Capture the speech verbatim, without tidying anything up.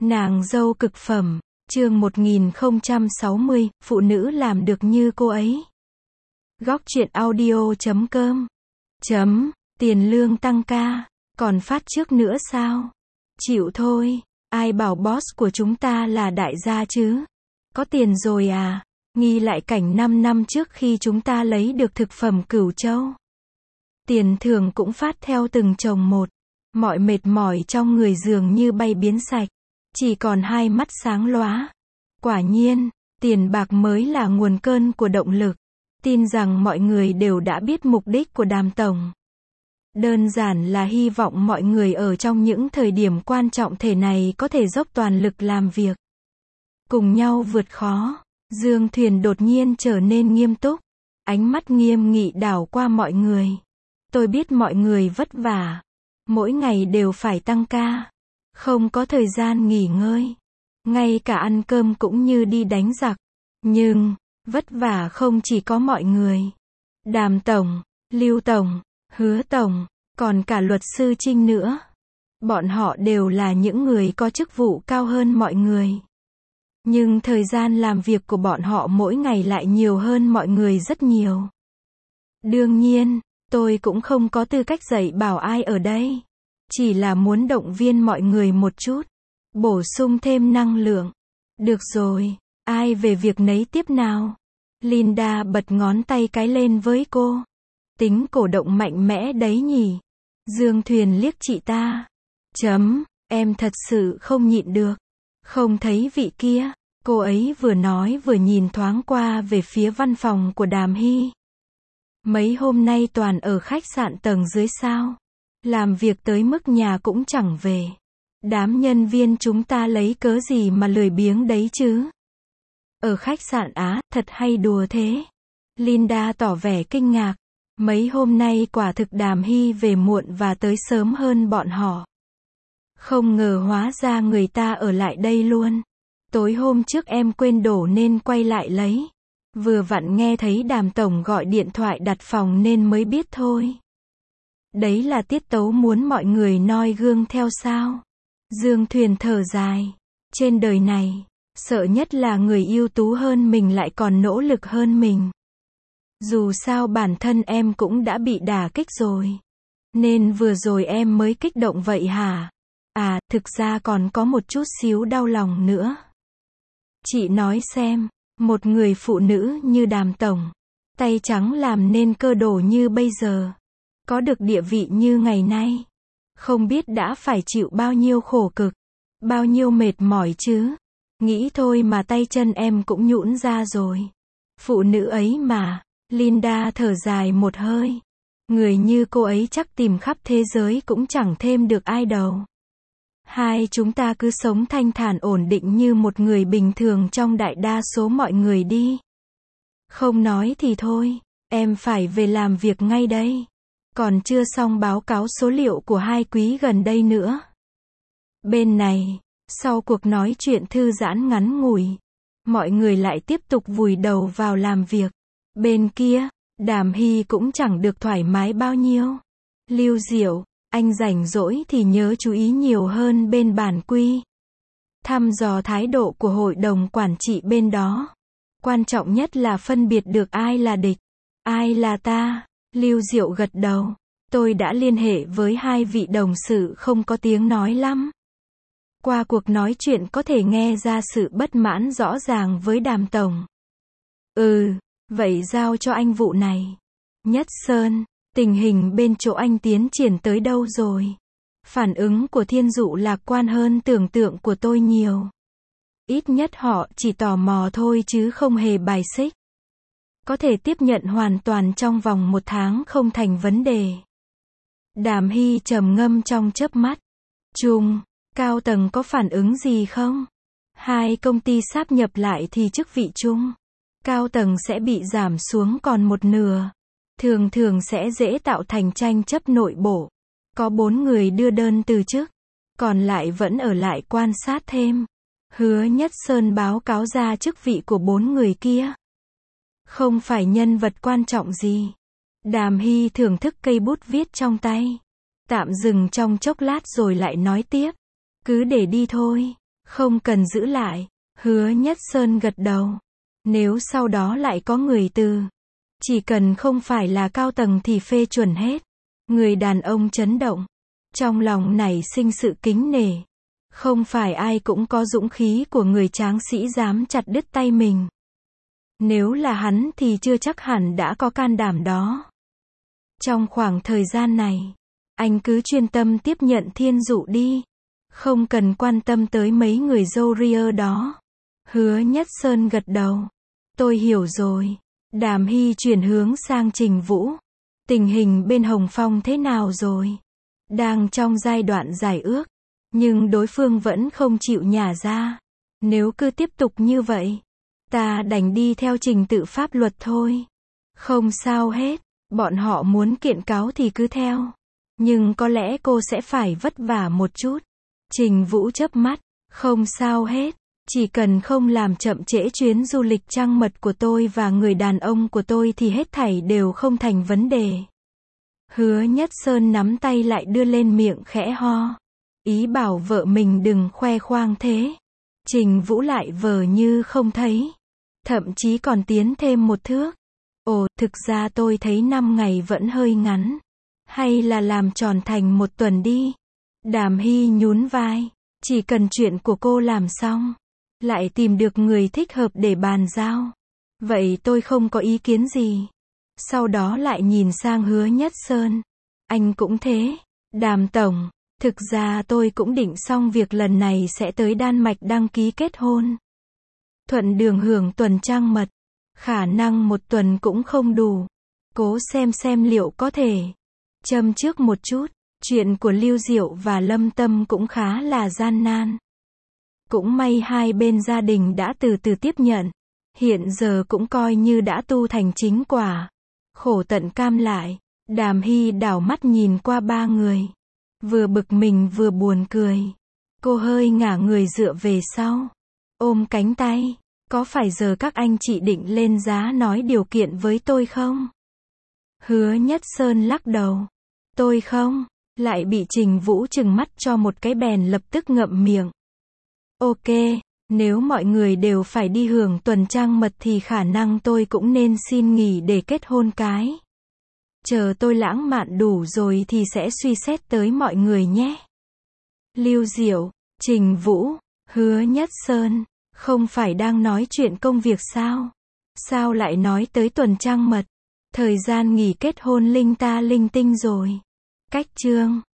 Nàng dâu cực phẩm, chương một nghìn không trăm sáu mươi, phụ nữ làm được như cô ấy. Góc truyện audio chấm com. Chấm, tiền lương tăng ca, còn phát trước nữa sao? Chịu thôi, ai bảo boss của chúng ta là đại gia chứ? Có tiền rồi à? Nghi lại cảnh năm năm trước khi chúng ta lấy được thực phẩm Cửu Châu. Tiền thưởng cũng phát theo từng chồng một. Mọi mệt mỏi trong người dường như bay biến sạch. Chỉ còn hai mắt sáng lóa. Quả nhiên, tiền bạc mới là nguồn cơn của động lực. Tin rằng mọi người đều đã biết mục đích của Đàm tổng. Đơn giản là hy vọng mọi người ở trong những thời điểm quan trọng thể này có thể dốc toàn lực làm việc. Cùng nhau vượt khó. Dương Thuyền đột nhiên trở nên nghiêm túc. Ánh mắt nghiêm nghị đảo qua mọi người. Tôi biết mọi người vất vả. Mỗi ngày đều phải tăng ca. Không có thời gian nghỉ ngơi. Ngay cả ăn cơm cũng như đi đánh giặc. Nhưng, vất vả không chỉ có mọi người. Đàm tổng, Lưu tổng, Hứa tổng, còn cả luật sư Trinh nữa. Bọn họ đều là những người có chức vụ cao hơn mọi người. Nhưng thời gian làm việc của bọn họ mỗi ngày lại nhiều hơn mọi người rất nhiều. Đương nhiên, tôi cũng không có tư cách dạy bảo ai ở đây. Chỉ là muốn động viên mọi người một chút. Bổ sung thêm năng lượng. Được rồi, ai về việc nấy tiếp nào. Linda bật ngón tay cái lên với cô. Tính cổ động mạnh mẽ đấy nhỉ. Dương Thuyền liếc chị ta. Chấm, em thật sự không nhịn được. Không thấy vị kia. Cô ấy vừa nói vừa nhìn thoáng qua về phía văn phòng của Đàm Hy. Mấy hôm nay toàn ở khách sạn tầng dưới sao. Làm việc tới mức nhà cũng chẳng về. Đám nhân viên chúng ta lấy cớ gì mà lười biếng đấy chứ? Ở khách sạn á, thật hay đùa thế? Linda tỏ vẻ kinh ngạc. Mấy hôm nay quả thực Đàm Hy về muộn và tới sớm hơn bọn họ. Không ngờ hóa ra người ta ở lại đây luôn. Tối hôm trước em quên đổ nên quay lại lấy. Vừa vặn nghe thấy Đàm tổng gọi điện thoại đặt phòng nên mới biết thôi. Đấy là tiết tấu muốn mọi người noi gương theo sao? Dương Thuyền thở dài. Trên đời này, sợ nhất là người ưu tú hơn mình lại còn nỗ lực hơn mình. Dù sao bản thân em cũng đã bị đả kích rồi. Nên vừa rồi em mới kích động vậy hả? À, thực ra còn có một chút xíu đau lòng nữa. Chị nói xem, một người phụ nữ như Đàm tổng, tay trắng làm nên cơ đồ như bây giờ. Có được địa vị như ngày nay. Không biết đã phải chịu bao nhiêu khổ cực. Bao nhiêu mệt mỏi chứ. Nghĩ thôi mà tay chân em cũng nhũn ra rồi. Phụ nữ ấy mà. Linda thở dài một hơi. Người như cô ấy chắc tìm khắp thế giới cũng chẳng thêm được ai đâu. Hai chúng ta cứ sống thanh thản ổn định như một người bình thường trong đại đa số mọi người đi. Không nói thì thôi. Em phải về làm việc ngay đây. Còn chưa xong báo cáo số liệu của hai quý gần đây nữa. Bên này, sau cuộc nói chuyện thư giãn ngắn ngủi, mọi người lại tiếp tục vùi đầu vào làm việc. Bên kia, Đàm Hy cũng chẳng được thoải mái bao nhiêu. Lưu Diệu, anh rảnh rỗi thì nhớ chú ý nhiều hơn bên bản quy. Thăm dò thái độ của hội đồng quản trị bên đó. Quan trọng nhất là phân biệt được ai là địch, ai là ta. Lưu Diệu gật đầu. Tôi đã liên hệ với hai vị đồng sự không có tiếng nói lắm. Qua cuộc nói chuyện có thể nghe ra sự bất mãn rõ ràng với Đàm tổng. Ừ, vậy giao cho anh vụ này. Nhất Sơn, tình hình bên chỗ anh tiến triển tới đâu rồi? Phản ứng của Thiên Dụ lạc quan hơn tưởng tượng của tôi nhiều. Ít nhất họ chỉ tò mò thôi chứ không hề bài xích. Có thể tiếp nhận hoàn toàn trong vòng một tháng không thành vấn đề. Đàm Hy trầm ngâm trong chớp mắt. Trung, cao tầng có phản ứng gì không? Hai công ty sáp nhập lại thì chức vị chung. Cao tầng sẽ bị giảm xuống còn một nửa. Thường thường sẽ dễ tạo thành tranh chấp nội bộ. Có bốn người đưa đơn từ chức. Còn lại vẫn ở lại quan sát thêm. Hứa Nhất Sơn báo cáo ra chức vị của bốn người kia. Không phải nhân vật quan trọng gì. Đàm Hy thưởng thức cây bút viết trong tay. Tạm dừng trong chốc lát rồi lại nói tiếp. Cứ để đi thôi. Không cần giữ lại. Hứa Nhất Sơn gật đầu. Nếu sau đó lại có người từ, chỉ cần không phải là cao tầng thì phê chuẩn hết. Người đàn ông chấn động. Trong lòng nảy sinh sự kính nể. Không phải ai cũng có dũng khí của người tráng sĩ dám chặt đứt tay mình. Nếu là hắn thì chưa chắc hẳn đã có can đảm đó. Trong khoảng thời gian này, anh cứ chuyên tâm tiếp nhận thiên dụ đi. Không cần quan tâm tới mấy người dâu ria đó. Hứa Nhất Sơn gật đầu. Tôi hiểu rồi. Đàm Hy chuyển hướng sang Trình Vũ. Tình hình bên Hồng Phong thế nào rồi? Đang trong giai đoạn giải ước. Nhưng đối phương vẫn không chịu nhả ra. Nếu cứ tiếp tục như vậy, ta đành đi theo trình tự pháp luật thôi. Không sao hết. Bọn họ muốn kiện cáo thì cứ theo. Nhưng có lẽ cô sẽ phải vất vả một chút. Trình Vũ chớp mắt. Không sao hết. Chỉ cần không làm chậm trễ chuyến du lịch trăng mật của tôi và người đàn ông của tôi thì hết thảy đều không thành vấn đề. Hứa Nhất Sơn nắm tay lại đưa lên miệng khẽ ho. Ý bảo vợ mình đừng khoe khoang thế. Trình Vũ lại vờ như không thấy. Thậm chí còn tiến thêm một thước. Ồ, thực ra tôi thấy năm ngày vẫn hơi ngắn. Hay là làm tròn thành một tuần đi. Đàm Hy nhún vai. Chỉ cần chuyện của cô làm xong, lại tìm được người thích hợp để bàn giao. Vậy tôi không có ý kiến gì. Sau đó lại nhìn sang Hứa Nhất Sơn. Anh cũng thế. Đàm tổng, thực ra tôi cũng định xong việc lần này sẽ tới Đan Mạch đăng ký kết hôn. Thuận đường hưởng tuần trăng mật. Khả năng một tuần cũng không đủ. Cố xem xem liệu có thể. Châm trước một chút. Chuyện của Lưu Diệu và Lâm Tâm cũng khá là gian nan. Cũng may hai bên gia đình đã từ từ tiếp nhận. Hiện giờ cũng coi như đã tu thành chính quả. Khổ tận cam lại. Đàm Hy đảo mắt nhìn qua ba người. Vừa bực mình vừa buồn cười. Cô hơi ngả người dựa về sau. Ôm cánh tay. Có phải giờ các anh chị định lên giá nói điều kiện với tôi không? Hứa Nhất Sơn lắc đầu. Tôi không. Lại bị Trình Vũ trừng mắt cho một cái bèn lập tức ngậm miệng. Ok, nếu mọi người đều phải đi hưởng tuần trăng mật thì khả năng tôi cũng nên xin nghỉ để kết hôn cái. Chờ tôi lãng mạn đủ rồi thì sẽ suy xét tới mọi người nhé. Lưu Diệu, Trình Vũ, Hứa Nhất Sơn, không phải đang nói chuyện công việc sao? Sao lại nói tới tuần trăng mật? Thời gian nghỉ kết hôn linh ta linh tinh rồi. Cách chương